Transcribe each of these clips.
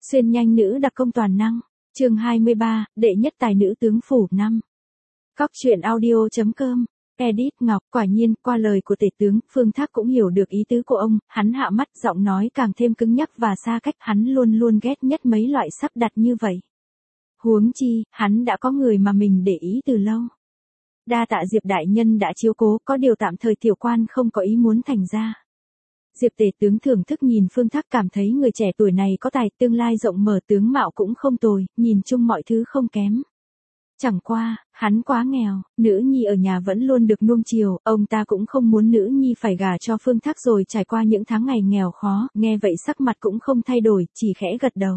Xuyên nhanh nữ đặc công toàn năng. Chương 23, đệ nhất tài nữ tướng phủ 5. Cóc truyện audio.com. Edit Ngọc. Quả nhiên, qua lời của tể tướng, Phương Thác cũng hiểu được ý tứ của ông, hắn hạ mắt, giọng nói càng thêm cứng nhắc và xa cách, hắn luôn luôn ghét nhất mấy loại sắp đặt như vậy. Huống chi, hắn đã có người mà mình để ý từ lâu. Đa tạ Diệp đại nhân đã chiếu cố, có điều tạm thời tiểu quan không có ý muốn thành ra. Diệp tể tướng thưởng thức nhìn Phương Thác, cảm thấy người trẻ tuổi này có tài, tương lai rộng mở, tướng mạo cũng không tồi, nhìn chung mọi thứ không kém. Chẳng qua, hắn quá nghèo, nữ nhi ở nhà vẫn luôn được nuông chiều, ông ta cũng không muốn nữ nhi phải gả cho Phương Thác rồi trải qua những tháng ngày nghèo khó, nghe vậy sắc mặt cũng không thay đổi, chỉ khẽ gật đầu.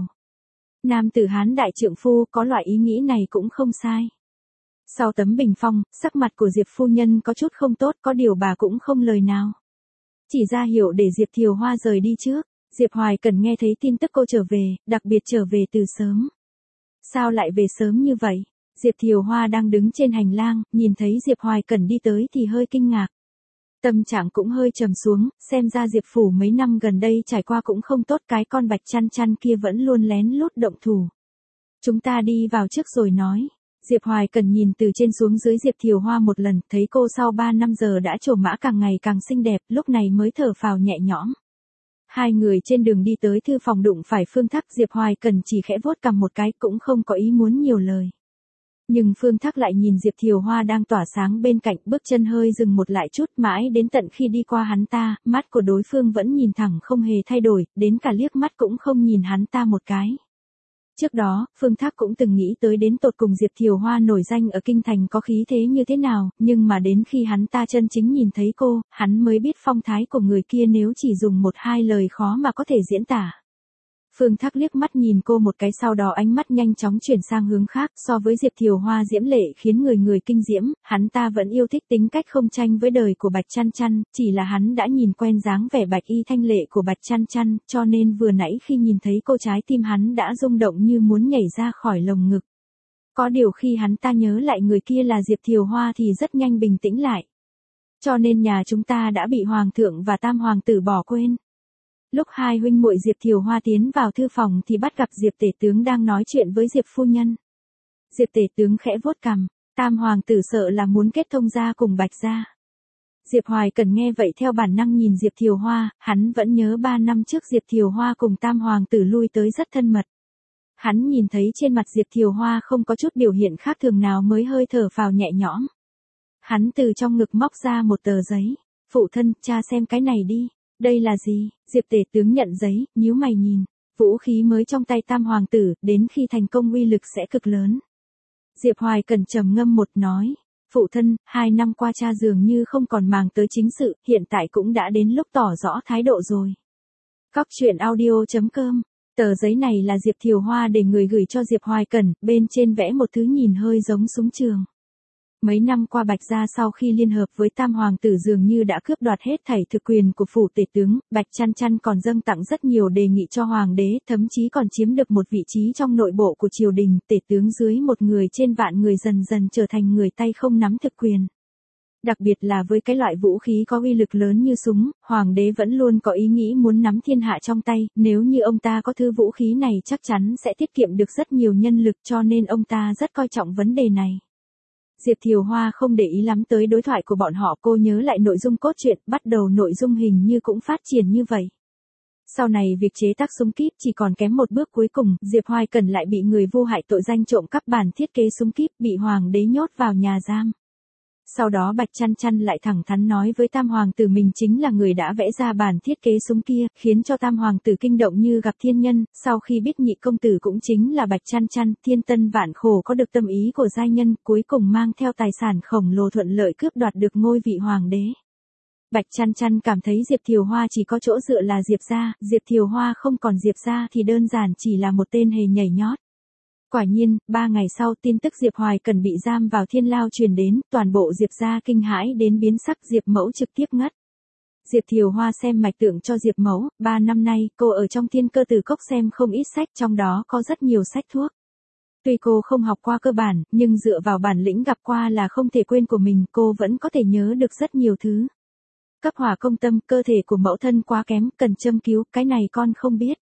Nam tử Hán đại trượng phu có loại ý nghĩ này cũng không sai. Sau tấm bình phong, sắc mặt của Diệp phu nhân có chút không tốt, có điều bà cũng không lời nào. Chỉ ra hiệu để Diệp Thiều Hoa rời đi trước. Diệp Hoài Cần nghe thấy tin tức cô trở về, đặc biệt trở về từ sớm. Sao lại về sớm như vậy? Diệp Thiều Hoa đang đứng trên hành lang, nhìn thấy Diệp Hoài Cần đi tới thì hơi kinh ngạc. Tâm trạng cũng hơi trầm xuống, xem ra Diệp phủ mấy năm gần đây trải qua cũng không tốt, cái con Bạch Chăn Chăn kia vẫn luôn lén lút động thủ. Chúng ta đi vào trước rồi nói. Diệp Hoài Cần nhìn từ trên xuống dưới Diệp Thiều Hoa một lần, thấy cô sau 3 năm giờ đã trổ mã càng ngày càng xinh đẹp, lúc này mới thở phào nhẹ nhõm. Hai người trên đường đi tới thư phòng đụng phải Phương Thác, Diệp Hoài Cần chỉ khẽ vuốt cằm một cái, cũng không có ý muốn nhiều lời. Nhưng Phương Thác lại nhìn Diệp Thiều Hoa đang tỏa sáng bên cạnh, bước chân hơi dừng một lại chút, mãi đến tận khi đi qua hắn ta, mắt của đối phương vẫn nhìn thẳng không hề thay đổi, đến cả liếc mắt cũng không nhìn hắn ta một cái. Trước đó, Phương Thác cũng từng nghĩ tới đến tột cùng Diệp Thiều Hoa nổi danh ở kinh thành có khí thế như thế nào, nhưng mà đến khi hắn ta chân chính nhìn thấy cô, hắn mới biết phong thái của người kia nếu chỉ dùng một hai lời khó mà có thể diễn tả. Phương Thác liếc mắt nhìn cô một cái, sau đó ánh mắt nhanh chóng chuyển sang hướng khác, so với Diệp Thiều Hoa diễm lệ khiến người kinh diễm, hắn ta vẫn yêu thích tính cách không tranh với đời của Bạch Chăn Chăn, chỉ là hắn đã nhìn quen dáng vẻ bạch y thanh lệ của Bạch Chăn Chăn, cho nên vừa nãy khi nhìn thấy cô trái tim hắn đã rung động như muốn nhảy ra khỏi lồng ngực. Có điều khi hắn ta nhớ lại người kia là Diệp Thiều Hoa thì rất nhanh bình tĩnh lại. Cho nên nhà chúng ta đã bị Hoàng thượng và Tam Hoàng tử bỏ quên. Lúc hai huynh muội Diệp Thiều Hoa tiến vào thư phòng thì bắt gặp Diệp tể tướng đang nói chuyện với Diệp phu nhân. Diệp tể tướng khẽ vuốt cằm, Tam Hoàng tử sợ là muốn kết thông gia cùng Bạch gia. Diệp Hoài Cần nghe vậy theo bản năng nhìn Diệp Thiều Hoa, hắn vẫn nhớ 3 năm trước Diệp Thiều Hoa cùng Tam Hoàng tử lui tới rất thân mật. Hắn nhìn thấy trên mặt Diệp Thiều Hoa không có chút biểu hiện khác thường nào mới hơi thở phào nhẹ nhõm. Hắn từ trong ngực móc ra một tờ giấy, phụ thân, cha xem cái này đi. Đây là gì? Diệp tể tướng nhận giấy, nhíu mày nhìn. Vũ khí mới trong tay Tam Hoàng tử, đến khi thành công uy lực sẽ cực lớn. Diệp Hoài Cần trầm ngâm một nói. Phụ thân, 2 năm qua cha dường như không còn màng tới chính sự, hiện tại cũng đã đến lúc tỏ rõ thái độ rồi. Cóc truyện audio.com. Tờ giấy này là Diệp Thiều Hoa để người gửi cho Diệp Hoài Cần, bên trên vẽ một thứ nhìn hơi giống súng trường. Mấy năm qua Bạch gia sau khi liên hợp với Tam Hoàng tử dường như đã cướp đoạt hết thảy thực quyền của phủ tể tướng, Bạch Chăn Chăn còn dâng tặng rất nhiều đề nghị cho Hoàng đế, thậm chí còn chiếm được một vị trí trong nội bộ của triều đình, tể tướng dưới một người trên vạn người dần dần trở thành người tay không nắm thực quyền. Đặc biệt là với cái loại vũ khí có uy lực lớn như súng, Hoàng đế vẫn luôn có ý nghĩ muốn nắm thiên hạ trong tay, nếu như ông ta có thứ vũ khí này chắc chắn sẽ tiết kiệm được rất nhiều nhân lực, cho nên ông ta rất coi trọng vấn đề này. Diệp Thiều Hoa không để ý lắm tới đối thoại của bọn họ, cô nhớ lại nội dung cốt truyện, bắt đầu nội dung hình như cũng phát triển như vậy. Sau này việc chế tác súng kíp chỉ còn kém một bước cuối cùng, Diệp Hoài Cần lại bị người vô hại tội danh trộm cắp bản thiết kế súng kíp, bị Hoàng đế nhốt vào nhà giam. Sau đó Bạch Chăn Chăn lại thẳng thắn nói với Tam Hoàng tử mình chính là người đã vẽ ra bản thiết kế súng kia, khiến cho Tam Hoàng tử kinh động như gặp thiên nhân, sau khi biết nhị công tử cũng chính là Bạch Chăn Chăn, thiên tân vạn khổ có được tâm ý của giai nhân, cuối cùng mang theo tài sản khổng lồ thuận lợi cướp đoạt được ngôi vị Hoàng đế. Bạch Chăn Chăn cảm thấy Diệp Thiều Hoa chỉ có chỗ dựa là Diệp gia, Diệp Thiều Hoa không còn Diệp gia thì đơn giản chỉ là một tên hề nhảy nhót. Quả nhiên, 3 ngày sau tin tức Diệp Hoài Cần bị giam vào thiên lao truyền đến, toàn bộ Diệp gia kinh hãi đến biến sắc, Diệp mẫu trực tiếp ngất. Diệp Thiều Hoa xem mạch tượng cho Diệp mẫu, 3 năm nay cô ở trong Thiên Cơ Tử Cốc xem không ít sách, trong đó có rất nhiều sách thuốc. Tuy cô không học qua cơ bản, nhưng dựa vào bản lĩnh gặp qua là không thể quên của mình, cô vẫn có thể nhớ được rất nhiều thứ. Cấp hỏa công tâm, cơ thể của mẫu thân quá kém, cần châm cứu, cái này con không biết.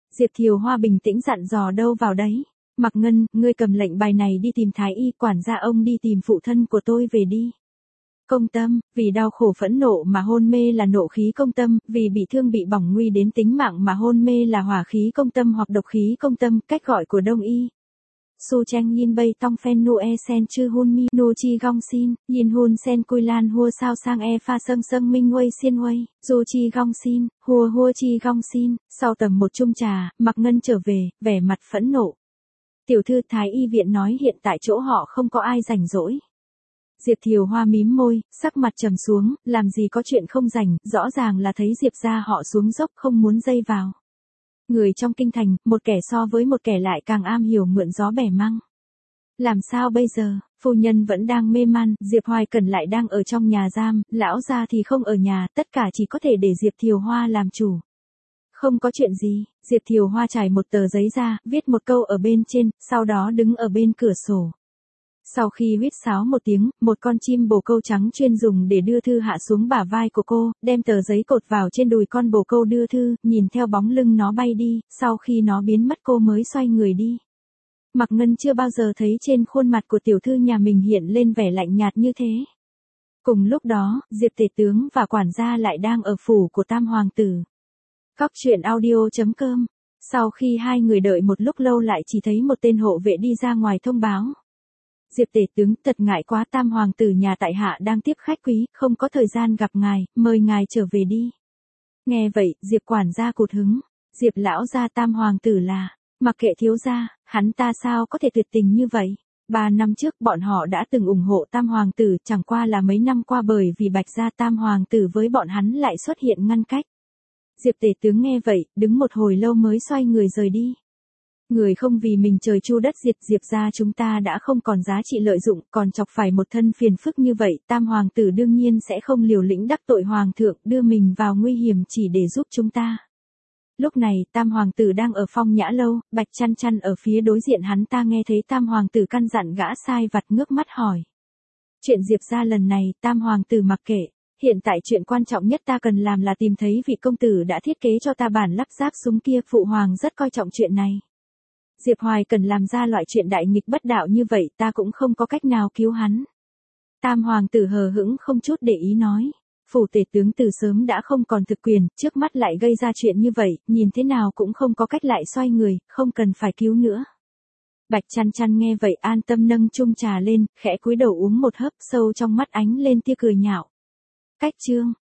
Diệp Thiều Hoa bình tĩnh dặn dò đâu vào đấy. Mạc Ngân, ngươi cầm lệnh bài này đi tìm thái y, quản gia ông đi tìm phụ thân của tôi về đi. Công tâm, vì đau khổ phẫn nộ mà hôn mê là nộ khí công tâm, vì bị thương bị bỏng nguy đến tính mạng mà hôn mê là hỏa khí công tâm hoặc độc khí công tâm, cách gọi của Đông y. Su Cheng Yin Bay Tong Phen Nu E Sen Chư Hun Mi Nu Chi Gong Xin, Yin Hun Sen Cui Lan Hua Sao Sang E Pha Sâng Sâng Minh Wei Xiên Wei, Du Chi Gong Xin, Hua Hua Chi Gong Xin. Sau tầm một chung trà, Mạc Ngân trở về, vẻ mặt phẫn nộ. Tiểu thư, Thái y viện nói hiện tại chỗ họ không có ai rảnh rỗi. Diệp Thiều Hoa mím môi, sắc mặt trầm xuống, làm gì có chuyện không rảnh, rõ ràng là thấy Diệp gia họ xuống dốc không muốn dây vào. Người trong kinh thành, một kẻ so với một kẻ lại càng am hiểu mượn gió bẻ măng. Làm sao bây giờ, phu nhân vẫn đang mê man, Diệp Hoài Cẩn lại đang ở trong nhà giam, lão gia thì không ở nhà, tất cả chỉ có thể để Diệp Thiều Hoa làm chủ. Không có chuyện gì, Diệp Thiều Hoa trải một tờ giấy ra, viết một câu ở bên trên, sau đó đứng ở bên cửa sổ. Sau khi huýt sáo một tiếng, một con chim bồ câu trắng chuyên dùng để đưa thư hạ xuống bả vai của cô, đem tờ giấy cột vào trên đùi con bồ câu đưa thư, nhìn theo bóng lưng nó bay đi, sau khi nó biến mất cô mới xoay người đi. Mạc Ngân chưa bao giờ thấy trên khuôn mặt của tiểu thư nhà mình hiện lên vẻ lạnh nhạt như thế. Cùng lúc đó, Diệp Tể Tướng và quản gia lại đang ở phủ của Tam Hoàng tử. Cóc truyện audio.com. Sau khi hai người đợi một lúc lâu lại chỉ thấy một tên hộ vệ đi ra ngoài thông báo. Diệp Tể Tướng, thật ngại quá, Tam Hoàng tử nhà tại hạ đang tiếp khách quý, không có thời gian gặp ngài, mời ngài trở về đi. Nghe vậy, Diệp quản gia cụt hứng. Diệp lão gia Tam Hoàng tử là, mặc kệ thiếu gia, hắn ta sao có thể tuyệt tình như vậy. 3 năm trước bọn họ đã từng ủng hộ Tam Hoàng tử, chẳng qua là mấy năm qua bởi vì Bạch gia Tam Hoàng tử với bọn hắn lại xuất hiện ngăn cách. Diệp Tể Tướng nghe vậy, đứng một hồi lâu mới xoay người rời đi. Người không vì mình trời chu đất diệt, Diệp gia chúng ta đã không còn giá trị lợi dụng, còn chọc phải một thân phiền phức như vậy, Tam Hoàng tử đương nhiên sẽ không liều lĩnh đắc tội Hoàng thượng, đưa mình vào nguy hiểm chỉ để giúp chúng ta. Lúc này, Tam Hoàng tử đang ở Phong Nhã Lâu, Bạch Chăn Chăn ở phía đối diện hắn ta nghe thấy Tam Hoàng tử căn dặn gã sai vặt ngước mắt hỏi. Chuyện Diệp gia lần này, Tam Hoàng tử mặc kệ. Hiện tại chuyện quan trọng nhất ta cần làm là tìm thấy vị công tử đã thiết kế cho ta bản lắp ráp súng kia, phụ hoàng rất coi trọng chuyện này. Diệp Hoài cần làm ra loại chuyện đại nghịch bất đạo như vậy, ta cũng không có cách nào cứu hắn. Tam Hoàng tử hờ hững không chút để ý nói. Phủ Tể Tướng từ sớm đã không còn thực quyền, trước mắt lại gây ra chuyện như vậy, nhìn thế nào cũng không có cách lại xoay người, không cần phải cứu nữa. Bạch Chăn Chăn nghe vậy an tâm nâng chung trà lên, khẽ cúi đầu uống một hớp, sâu trong mắt ánh lên tia cười nhạo. Cách chương